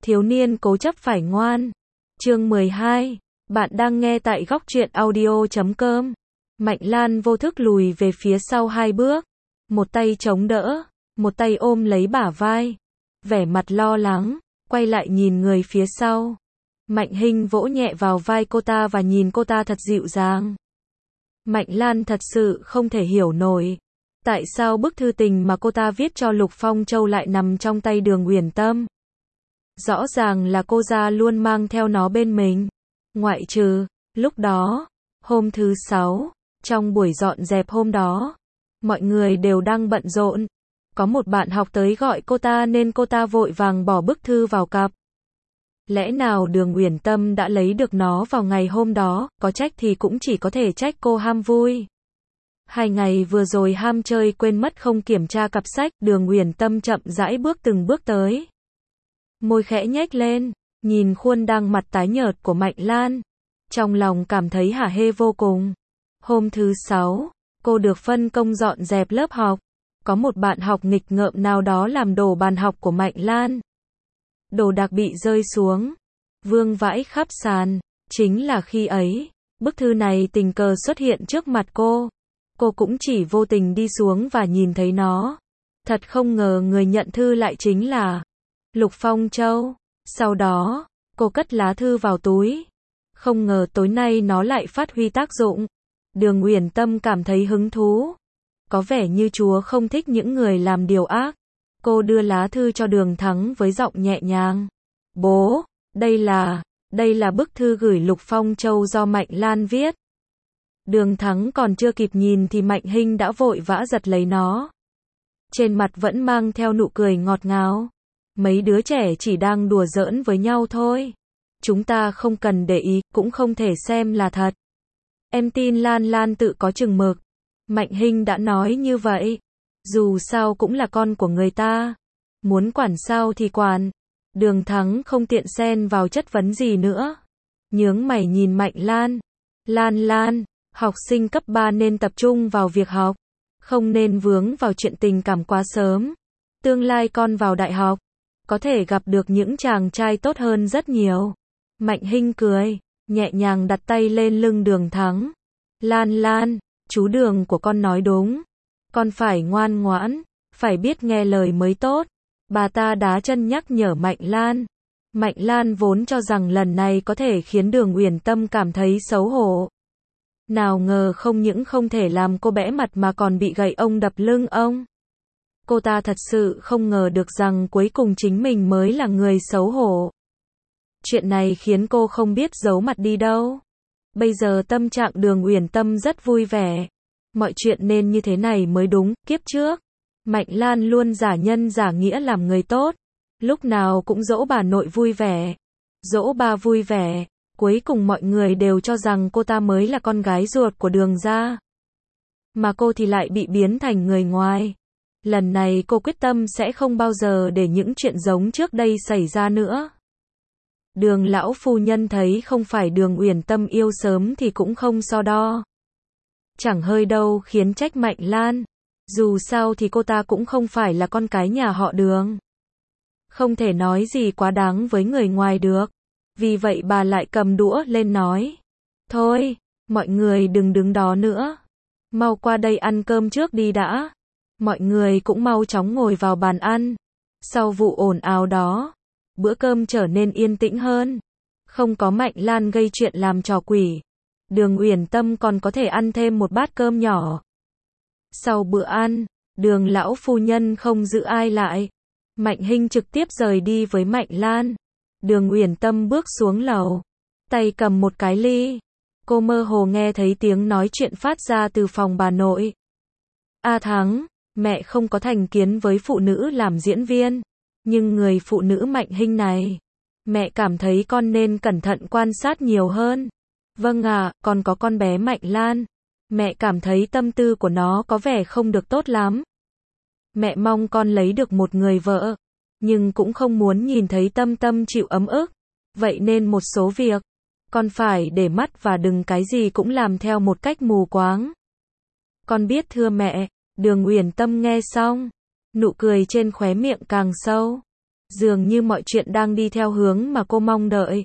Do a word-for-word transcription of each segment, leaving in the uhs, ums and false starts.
Thiếu niên cố chấp phải ngoan. Chương mười hai. Bạn đang nghe tại góc truyện audio chấm com. Mạnh Lan vô thức lùi về phía sau hai bước. Một tay chống đỡ, một tay ôm lấy bả vai. Vẻ mặt lo lắng, quay lại nhìn người phía sau. Mạnh Hinh vỗ nhẹ vào vai cô ta và nhìn cô ta thật dịu dàng. Mạnh Lan thật sự không thể hiểu nổi. Tại sao bức thư tình mà cô ta viết cho Lục Phong Châu lại nằm trong tay Đường Uyển Tâm? Rõ ràng là cô ra luôn mang theo nó bên mình. Ngoại trừ, lúc đó, hôm thứ sáu, trong buổi dọn dẹp hôm đó, mọi người đều đang bận rộn. Có một bạn học tới gọi cô ta nên cô ta vội vàng bỏ bức thư vào cặp. Lẽ nào Đường Uyển Tâm đã lấy được nó vào ngày hôm đó, có trách thì cũng chỉ có thể trách cô ham vui. Hai ngày vừa rồi ham chơi quên mất không kiểm tra cặp sách, Đường Uyển Tâm chậm rãi bước từng bước tới. Môi khẽ nhếch lên, nhìn khuôn đang mặt tái nhợt của Mạnh Lan. Trong lòng cảm thấy hả hê vô cùng. Hôm thứ sáu, cô được phân công dọn dẹp lớp học. Có một bạn học nghịch ngợm nào đó làm đổ bàn học của Mạnh Lan. Đồ đạc bị rơi xuống, vương vãi khắp sàn. Chính là khi ấy, bức thư này tình cờ xuất hiện trước mặt cô. Cô cũng chỉ vô tình đi xuống và nhìn thấy nó. Thật không ngờ người nhận thư lại chính là Lục Phong Châu. Sau đó, cô cất lá thư vào túi. Không ngờ tối nay nó lại phát huy tác dụng. Đường Uyển Tâm cảm thấy hứng thú. Có vẻ như Chúa không thích những người làm điều ác. Cô đưa lá thư cho Đường Thắng với giọng nhẹ nhàng. Bố, đây là, đây là bức thư gửi Lục Phong Châu do Mạnh Lan viết. Đường Thắng còn chưa kịp nhìn thì Mạnh Hinh đã vội vã giật lấy nó. Trên mặt vẫn mang theo nụ cười ngọt ngào. Mấy đứa trẻ chỉ đang đùa giỡn với nhau thôi. Chúng ta không cần để ý, cũng không thể xem là thật. Em tin Lan Lan tự có chừng mực. Mạnh Hinh đã nói như vậy. Dù sao cũng là con của người ta. Muốn quản sao thì quản. Đường Thắng không tiện xen vào chất vấn gì nữa. Nhướng mày nhìn Mạnh Lan. Lan Lan, học sinh cấp ba nên tập trung vào việc học. Không nên vướng vào chuyện tình cảm quá sớm. Tương lai con vào đại học, có thể gặp được những chàng trai tốt hơn rất nhiều. Mạnh Hinh cười, nhẹ nhàng đặt tay lên lưng Đường Thắng. Lan Lan, chú Đường của con nói đúng. Con phải ngoan ngoãn, phải biết nghe lời mới tốt. Bà ta đá chân nhắc nhở Mạnh Lan. Mạnh Lan vốn cho rằng lần này có thể khiến Đường Uyển Tâm cảm thấy xấu hổ. Nào ngờ không những không thể làm cô bẽ mặt mà còn bị gậy ông đập lưng ông. Cô ta thật sự không ngờ được rằng cuối cùng chính mình mới là người xấu hổ. Chuyện này khiến cô không biết giấu mặt đi đâu. Bây giờ tâm trạng Đường Uyển Tâm rất vui vẻ. Mọi chuyện nên như thế này mới đúng. Kiếp trước, Mạnh Lan luôn giả nhân giả nghĩa làm người tốt. Lúc nào cũng dỗ bà nội vui vẻ, dỗ ba vui vẻ. Cuối cùng mọi người đều cho rằng cô ta mới là con gái ruột của Đường gia. Mà cô thì lại bị biến thành người ngoài. Lần này cô quyết tâm sẽ không bao giờ để những chuyện giống trước đây xảy ra nữa. Đường lão phu nhân thấy không phải Đường Uyển Tâm yêu sớm thì cũng không so đo. Chẳng hơi đâu khiến trách Mạnh Lan. Dù sao thì cô ta cũng không phải là con cái nhà họ Đường. Không thể nói gì quá đáng với người ngoài được. Vì vậy bà lại cầm đũa lên nói. Thôi, mọi người đừng đứng đó nữa. Mau qua đây ăn cơm trước đi đã. Mọi người cũng mau chóng ngồi vào bàn ăn. Sau vụ ồn ào đó, bữa cơm trở nên yên tĩnh hơn. Không có Mạnh Lan gây chuyện làm trò quỷ. Đường Uyển Tâm còn có thể ăn thêm một bát cơm nhỏ. Sau bữa ăn, Đường lão phu nhân không giữ ai lại. Mạnh Hinh trực tiếp rời đi với Mạnh Lan. Đường Uyển Tâm bước xuống lầu, tay cầm một cái ly. Cô mơ hồ nghe thấy tiếng nói chuyện phát ra từ phòng bà nội. A Thắng, mẹ không có thành kiến với phụ nữ làm diễn viên, nhưng người phụ nữ Mạnh Hinh này, mẹ cảm thấy con nên cẩn thận quan sát nhiều hơn. Vâng ạ, à, còn có con bé Mạnh Lan, mẹ cảm thấy tâm tư của nó có vẻ không được tốt lắm. Mẹ mong con lấy được một người vợ, nhưng cũng không muốn nhìn thấy Tâm Tâm chịu ấm ức. Vậy nên một số việc, con phải để mắt và đừng cái gì cũng làm theo một cách mù quáng. Con biết thưa mẹ. Đường Uyển Tâm nghe xong, nụ cười trên khóe miệng càng sâu. Dường như mọi chuyện đang đi theo hướng mà cô mong đợi.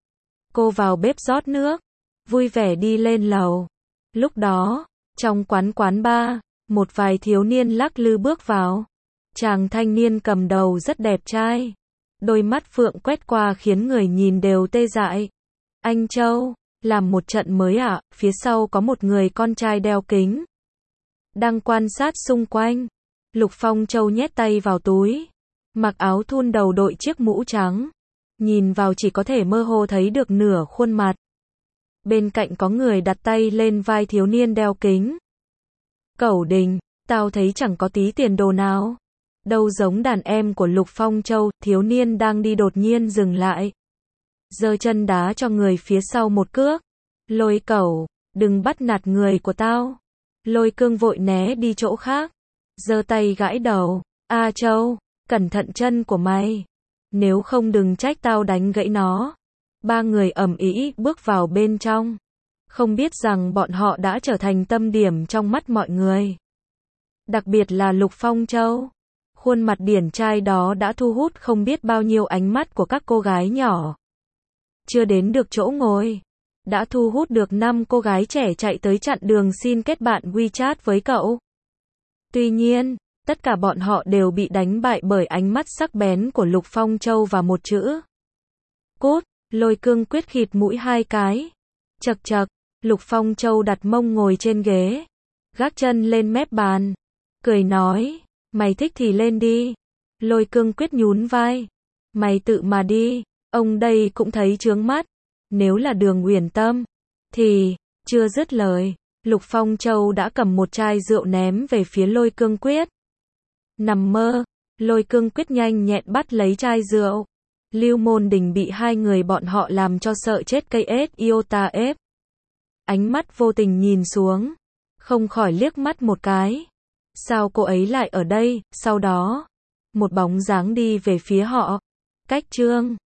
Cô vào bếp rót nước, vui vẻ đi lên lầu. Lúc đó, trong quán quán bar, một vài thiếu niên lắc lư bước vào. Chàng thanh niên cầm đầu rất đẹp trai. Đôi mắt phượng quét qua khiến người nhìn đều tê dại. Anh Châu, làm một trận mới ạ, phía sau có một người con trai đeo kính. Đang quan sát xung quanh. Lục Phong Châu nhét tay vào túi. Mặc áo thun đầu đội chiếc mũ trắng. Nhìn vào chỉ có thể mơ hồ thấy được nửa khuôn mặt. Bên cạnh có người đặt tay lên vai thiếu niên đeo kính. Cẩu Đình, tao thấy chẳng có tí tiền đồ nào. Đâu giống đàn em của Lục Phong Châu, thiếu niên đang đi đột nhiên dừng lại. Giơ chân đá cho người phía sau một cước. Lôi Cẩu, đừng bắt nạt người của tao. Lôi Cương vội né đi chỗ khác. Giơ tay gãi đầu. A Châu, cẩn thận chân của mày. Nếu không đừng trách tao đánh gãy nó. Ba người ầm ĩ bước vào bên trong. Không biết rằng bọn họ đã trở thành tâm điểm trong mắt mọi người. Đặc biệt là Lục Phong Châu. Khuôn mặt điển trai đó đã thu hút không biết bao nhiêu ánh mắt của các cô gái nhỏ. Chưa đến được chỗ ngồi, đã thu hút được năm cô gái trẻ chạy tới chặn đường xin kết bạn WeChat với cậu. Tuy nhiên, tất cả bọn họ đều bị đánh bại bởi ánh mắt sắc bén của Lục Phong Châu và một chữ. Cút. Lôi Cương quyết khịt mũi hai cái. Chậc chậc, Lục Phong Châu đặt mông ngồi trên ghế, gác chân lên mép bàn, cười nói, mày thích thì lên đi. Lôi Cương quyết nhún vai, mày tự mà đi, ông đây cũng thấy chướng mắt. Nếu là Đường Uyển Tâm, thì, chưa dứt lời, Lục Phong Châu đã cầm một chai rượu ném về phía Lôi Cương quyết. Nằm mơ, Lôi Cương quyết nhanh nhẹn bắt lấy chai rượu. Lưu Môn Đình bị hai người bọn họ làm cho sợ chết cây ết iota ép. Ánh mắt vô tình nhìn xuống, không khỏi liếc mắt một cái. Sao cô ấy lại ở đây? Sau đó, một bóng dáng đi về phía họ. Cách chương